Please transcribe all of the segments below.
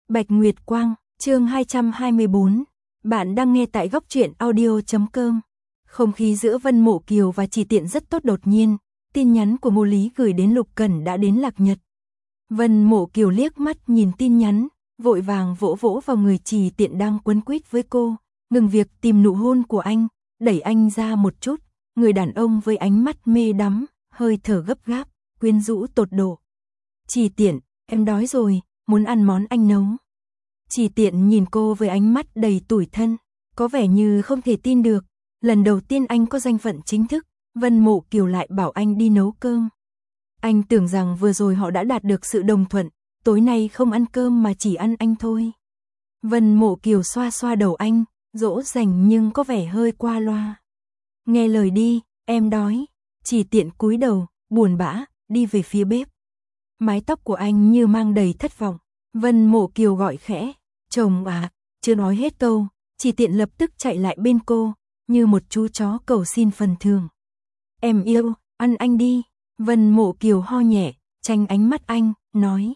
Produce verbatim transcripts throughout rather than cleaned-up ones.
Bạch Nguyệt Quang, chương hai trăm hai mươi bốn. Bạn đang nghe tại góc truyện audio chấm com. Không khí giữa Vân Mộ Kiều và Chỉ Tiện rất tốt đột nhiên, tin nhắn của Ngô Lý gửi đến Lục Cẩn đã đến Lạc Nhật. Vân Mộ Kiều liếc mắt nhìn tin nhắn, vội vàng vỗ vỗ vào người Chỉ Tiện đang quấn quýt với cô, ngừng việc tìm nụ hôn của anh, đẩy anh ra một chút, người đàn ông với ánh mắt mê đắm, hơi thở gấp gáp, quyến rũ tột độ. Chỉ Tiện, em đói rồi, muốn ăn món anh nấu. Chỉ Tiện nhìn cô với ánh mắt đầy tủi thân, có vẻ như không thể tin được, lần đầu tiên anh có danh phận chính thức, Vân Mộ Kiều lại bảo anh đi nấu cơm. Anh tưởng rằng vừa rồi họ đã đạt được sự đồng thuận, tối nay không ăn cơm mà chỉ ăn anh thôi. Vân Mộ Kiều xoa xoa đầu anh, dỗ dành nhưng có vẻ hơi qua loa. Nghe lời đi, em đói. Chỉ Tiện cúi đầu, buồn bã, đi về phía bếp. Mái tóc của anh như mang đầy thất vọng. Vân Mộ Kiều gọi khẽ, chồng à, chưa nói hết câu, Chỉ Tiện lập tức chạy lại bên cô, như một chú chó cầu xin phần thưởng. Em yêu, ăn anh đi. Vân Mộ Kiều ho nhẹ, tránh ánh mắt anh, nói.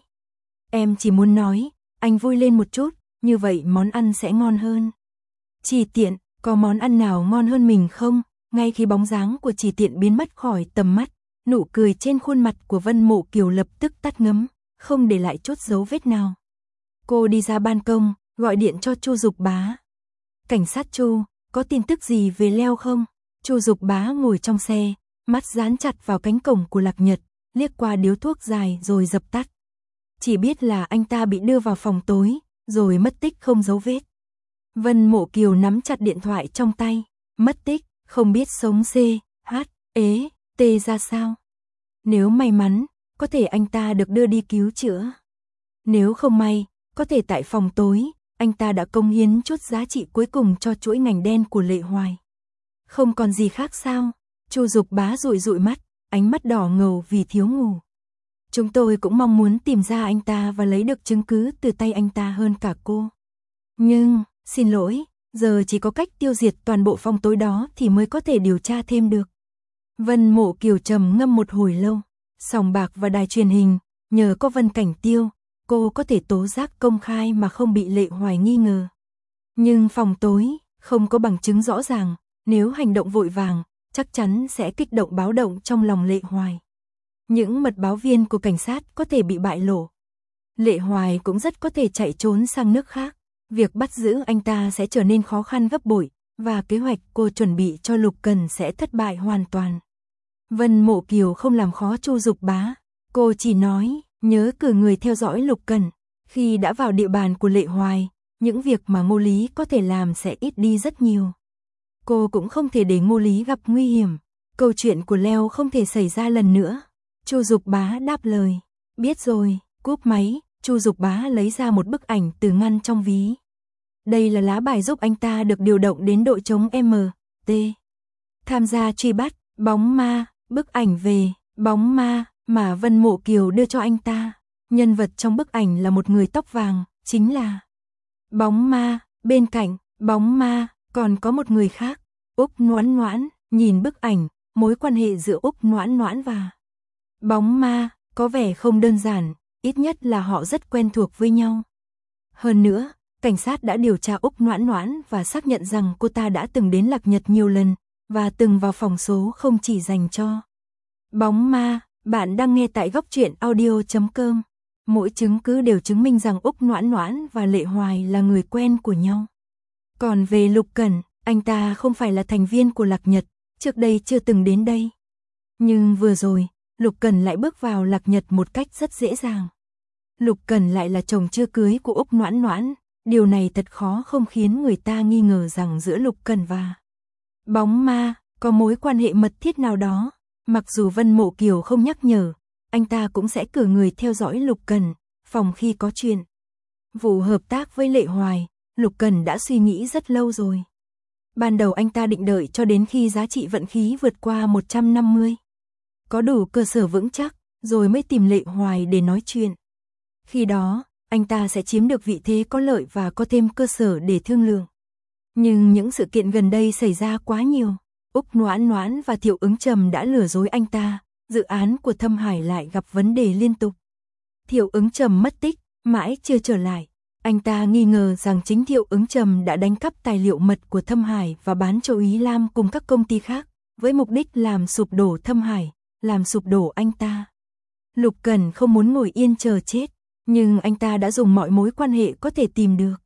Em chỉ muốn nói, anh vui lên một chút, như vậy món ăn sẽ ngon hơn. Chỉ Tiện, có món ăn nào ngon hơn mình không? Ngay khi bóng dáng của Chỉ Tiện biến mất khỏi tầm mắt, nụ cười trên khuôn mặt của Vân Mộ Kiều lập tức tắt ngấm, không để lại chút dấu vết nào. Cô đi ra ban công, gọi điện cho Chu Dục Bá. Cảnh sát Chu, có tin tức gì về Leo không? Chu Dục Bá ngồi trong xe, mắt dán chặt vào cánh cổng của Lạc Nhật, liếc qua điếu thuốc dài rồi dập tắt. Chỉ biết là anh ta bị đưa vào phòng tối, rồi mất tích không dấu vết. Vân Mộ Kiều nắm chặt điện thoại trong tay, mất tích, không biết sống C, H, ế, T ra sao. Nếu may mắn, có thể anh ta được đưa đi cứu chữa. Nếu không may, có thể tại phòng tối, anh ta đã cống hiến chút giá trị cuối cùng cho chuỗi ngành đen của Lệ Hoài. Không còn gì khác sao? Chu Dục Bá dụi dụi mắt, ánh mắt đỏ ngầu vì thiếu ngủ. Chúng tôi cũng mong muốn tìm ra anh ta và lấy được chứng cứ từ tay anh ta hơn cả cô. Nhưng, xin lỗi, giờ chỉ có cách tiêu diệt toàn bộ phòng tối đó thì mới có thể điều tra thêm được. Vân Mộ Kiều trầm ngâm một hồi lâu, sòng bạc và đài truyền hình, nhờ có Vân Cảnh Tiêu, cô có thể tố giác công khai mà không bị Lệ Hoài nghi ngờ. Nhưng phòng tối, không có bằng chứng rõ ràng, nếu hành động vội vàng, chắc chắn sẽ kích động báo động trong lòng Lệ Hoài. Những mật báo viên của cảnh sát có thể bị bại lộ. Lệ Hoài cũng rất có thể chạy trốn sang nước khác, việc bắt giữ anh ta sẽ trở nên khó khăn gấp bội, và kế hoạch cô chuẩn bị cho Lục Cần sẽ thất bại hoàn toàn. Vân Mộ Kiều không làm khó Chu Dục Bá, cô chỉ nói, nhớ cử người theo dõi Lục Cần, khi đã vào địa bàn của Lệ Hoài, những việc mà Ngô Lý có thể làm sẽ ít đi rất nhiều. Cô cũng không thể để Ngô Lý gặp nguy hiểm, câu chuyện của Leo không thể xảy ra lần nữa. Chu Dục Bá đáp lời, biết rồi, cúp máy, Chu Dục Bá lấy ra một bức ảnh từ ngăn trong ví. Đây là lá bài giúp anh ta được điều động đến đội chống M, T. Tham gia truy bắt, bóng ma, bức ảnh về, bóng ma, mà Vân Mộ Kiều đưa cho anh ta. Nhân vật trong bức ảnh là một người tóc vàng, chính là bóng ma, bên cạnh, bóng ma, còn có một người khác, Úc Noãn Noãn, nhìn bức ảnh, mối quan hệ giữa Úc Noãn Noãn và bóng ma, có vẻ không đơn giản, ít nhất là họ rất quen thuộc với nhau. Hơn nữa, cảnh sát đã điều tra Úc Noãn Noãn và xác nhận rằng cô ta đã từng đến Lạc Nhật nhiều lần, và từng vào phòng số không chỉ dành cho bóng ma. Bạn đang nghe tại góc truyện audio chấm com. Mỗi chứng cứ đều chứng minh rằng Úc Noãn Noãn và Lệ Hoài là người quen của nhau. Còn về Lục Cẩn, anh ta không phải là thành viên của Lạc Nhật, trước đây chưa từng đến đây. Nhưng vừa rồi, Lục Cẩn lại bước vào Lạc Nhật một cách rất dễ dàng. Lục Cẩn lại là chồng chưa cưới của Úc Noãn Noãn, điều này thật khó không khiến người ta nghi ngờ rằng giữa Lục Cẩn và bóng ma có mối quan hệ mật thiết nào đó. Mặc dù Vân Mộ Kiều không nhắc nhở, anh ta cũng sẽ cử người theo dõi Lục Cần, phòng khi có chuyện. Vụ hợp tác với Lệ Hoài, Lục Cần đã suy nghĩ rất lâu rồi. Ban đầu anh ta định đợi cho đến khi giá trị vận khí vượt qua một trăm năm mươi. Có đủ cơ sở vững chắc, rồi mới tìm Lệ Hoài để nói chuyện. Khi đó, anh ta sẽ chiếm được vị thế có lợi và có thêm cơ sở để thương lượng. Nhưng những sự kiện gần đây xảy ra quá nhiều. Úc Noãn Noãn và Thiệu Ứng Trầm đã lừa dối anh ta, dự án của Thâm Hải lại gặp vấn đề liên tục. Thiệu Ứng Trầm mất tích, mãi chưa trở lại. Anh ta nghi ngờ rằng chính Thiệu Ứng Trầm đã đánh cắp tài liệu mật của Thâm Hải và bán cho Ý Lam cùng các công ty khác, với mục đích làm sụp đổ Thâm Hải, làm sụp đổ anh ta. Lục Cẩn không muốn ngồi yên chờ chết, nhưng anh ta đã dùng mọi mối quan hệ có thể tìm được.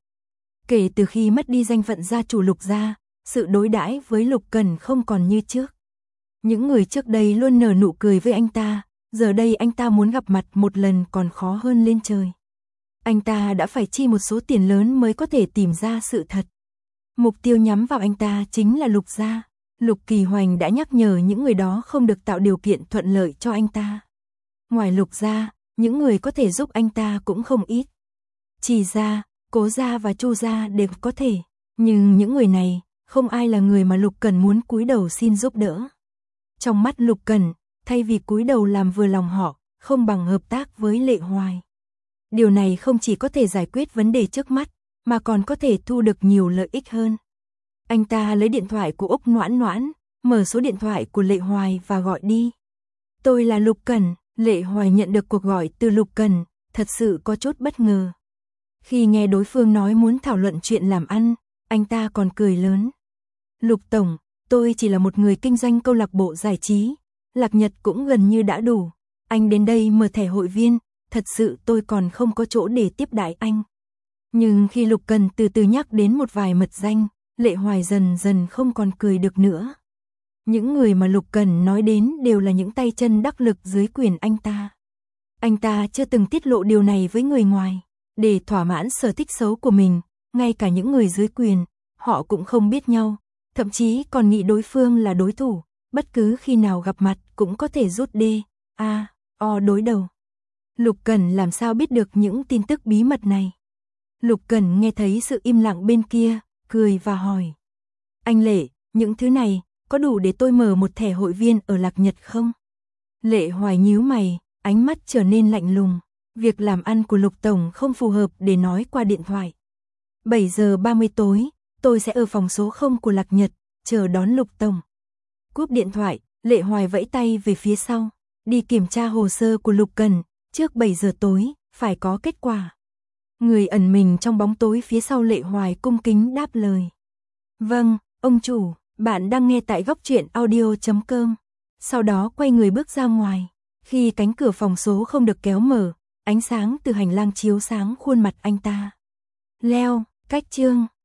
Kể từ khi mất đi danh phận gia chủ Lục gia, sự đối đãi với Lục Cẩn không còn như trước. Những người trước đây luôn nở nụ cười với anh ta, giờ đây anh ta muốn gặp mặt một lần còn khó hơn lên trời. Anh ta đã phải chi một số tiền lớn mới có thể tìm ra sự thật. Mục tiêu nhắm vào anh ta chính là Lục gia. Lục Kỳ Hoành đã nhắc nhở những người đó không được tạo điều kiện thuận lợi cho anh ta. Ngoài Lục gia, những người có thể giúp anh ta cũng không ít. Trì gia, Cố gia và Chu gia đều có thể, nhưng những người này, không ai là người mà Lục Cẩn muốn cúi đầu xin giúp đỡ. Trong mắt Lục Cẩn, thay vì cúi đầu làm vừa lòng họ, không bằng hợp tác với Lệ Hoài. Điều này không chỉ có thể giải quyết vấn đề trước mắt, mà còn có thể thu được nhiều lợi ích hơn. Anh ta lấy điện thoại của Úc Noãn Noãn, mở số điện thoại của Lệ Hoài và gọi đi. Tôi là Lục Cẩn. Lệ Hoài nhận được cuộc gọi từ Lục Cẩn, thật sự có chút bất ngờ. Khi nghe đối phương nói muốn thảo luận chuyện làm ăn, anh ta còn cười lớn. Lục Tổng, tôi chỉ là một người kinh doanh câu lạc bộ giải trí, Lạc Nhật cũng gần như đã đủ. Anh đến đây mở thẻ hội viên, thật sự tôi còn không có chỗ để tiếp đãi anh. Nhưng khi Lục Cẩn từ từ nhắc đến một vài mật danh, Lệ Hoài dần dần không còn cười được nữa. Những người mà Lục Cẩn nói đến đều là những tay chân đắc lực dưới quyền anh ta. Anh ta chưa từng tiết lộ điều này với người ngoài, để thỏa mãn sở thích xấu của mình, ngay cả những người dưới quyền, họ cũng không biết nhau, thậm chí còn nghĩ đối phương là đối thủ, bất cứ khi nào gặp mặt cũng có thể rút đê, a, o đối đầu. Lục Cẩn làm sao biết được những tin tức bí mật này? Lục Cẩn nghe thấy sự im lặng bên kia, cười và hỏi. Anh Lệ, những thứ này, có đủ để tôi mở một thẻ hội viên ở Lạc Nhật không? Lệ Hoài nhíu mày, ánh mắt trở nên lạnh lùng. Việc làm ăn của Lục Tổng không phù hợp để nói qua điện thoại. bảy giờ ba mươi tối, tôi sẽ ở phòng số không của Lạc Nhật, chờ đón Lục Tổng. Cúp điện thoại, Lệ Hoài vẫy tay về phía sau, đi kiểm tra hồ sơ của Lục Cẩn, trước bảy giờ tối, phải có kết quả. Người ẩn mình trong bóng tối phía sau Lệ Hoài cung kính đáp lời. Vâng, ông chủ. Bạn đang nghe tại góc truyện audio chấm com. Sau đó quay người bước ra ngoài. Khi cánh cửa phòng số không được kéo mở, ánh sáng từ hành lang chiếu sáng khuôn mặt anh ta. Leo, cách chương.